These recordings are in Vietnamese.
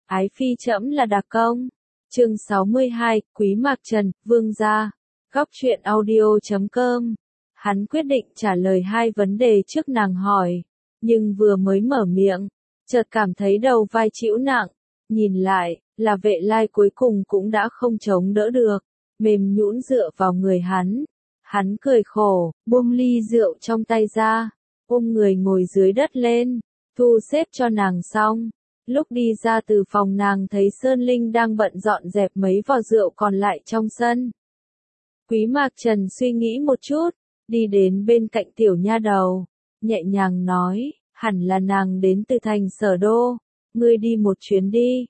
Ái phi trẫm là đặc công. Chương 62, Quý Mạc Trần, Vương gia. Góc truyện audio.com. Hắn quyết định trả lời hai vấn đề trước nàng hỏi, nhưng vừa mới mở miệng, chợt cảm thấy đầu vai chịu nặng, nhìn lại, là Vệ Lai cuối cùng cũng đã không chống đỡ được, mềm nhũn dựa vào người hắn. Hắn cười khổ, buông ly rượu trong tay ra, ôm người ngồi dưới đất lên, thu xếp cho nàng xong. Lúc đi ra từ phòng nàng thấy Sơn Linh đang bận dọn dẹp mấy vò rượu còn lại trong sân. Quý Mạc Trần suy nghĩ một chút, đi đến bên cạnh tiểu nha đầu, nhẹ nhàng nói, hẳn là nàng đến từ thành Sở Đô, ngươi đi một chuyến đi.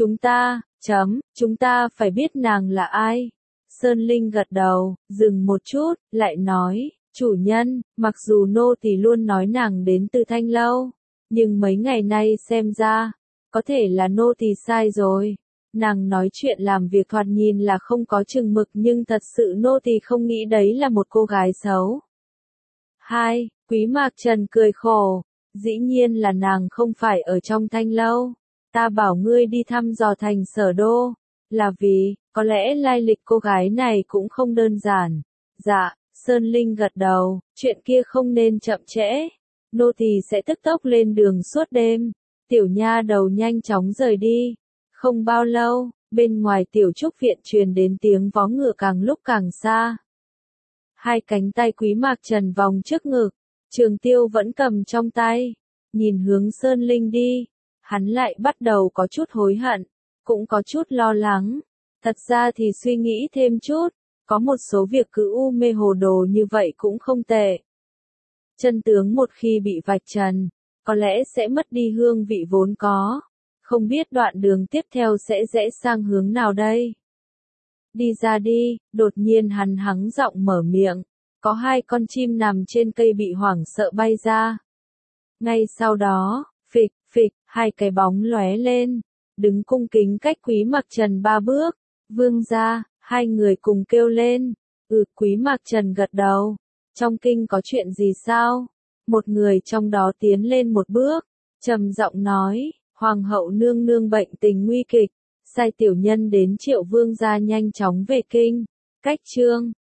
Chúng ta phải biết nàng là ai. Sơn Linh gật đầu, dừng một chút, lại nói, chủ nhân, mặc dù nô tỳ luôn nói nàng đến từ Thanh Lâu, nhưng mấy ngày nay xem ra, có thể là nô tỳ sai rồi. Nàng nói chuyện làm việc thoạt nhìn là không có chừng mực nhưng thật sự nô tỳ không nghĩ đấy là một cô gái xấu. Hai, Quý Mạc Trần cười khổ, dĩ nhiên là nàng không phải ở trong Thanh Lâu. Ta bảo ngươi đi thăm dò thành Sở Đô, là vì, có lẽ lai lịch cô gái này cũng không đơn giản. Dạ, Sơn Linh gật đầu, chuyện kia không nên chậm trễ. Nô tỳ sẽ tức tốc lên đường suốt đêm. Tiểu nha đầu nhanh chóng rời đi. Không bao lâu, bên ngoài tiểu trúc viện truyền đến tiếng vó ngựa càng lúc càng xa. Hai cánh tay Quý Mạc Trần vòng trước ngực, Trường Tiêu vẫn cầm trong tay, nhìn hướng Sơn Linh đi. Hắn lại bắt đầu có chút hối hận, cũng có chút lo lắng. Thật ra thì suy nghĩ thêm chút, có một số việc cứ u mê hồ đồ như vậy cũng không tệ. Chân tướng một khi bị vạch trần, có lẽ sẽ mất đi hương vị vốn có. Không biết đoạn đường tiếp theo sẽ rẽ sang hướng nào đây. Đi ra đi, đột nhiên hắn hắng giọng mở miệng. Có hai con chim nằm trên cây bị hoảng sợ bay ra. Ngay sau đó, phịch, phịch, hai cái bóng lóe lên, đứng cung kính cách Quý Mạc Trần 3 bước. Vương gia, hai người cùng kêu lên. Quý Mạc Trần gật đầu. Trong kinh có chuyện gì sao? Một người trong đó tiến lên một bước, trầm giọng nói, Hoàng hậu nương nương bệnh tình nguy kịch, sai tiểu nhân đến triệu vương gia nhanh chóng về kinh. Cách chương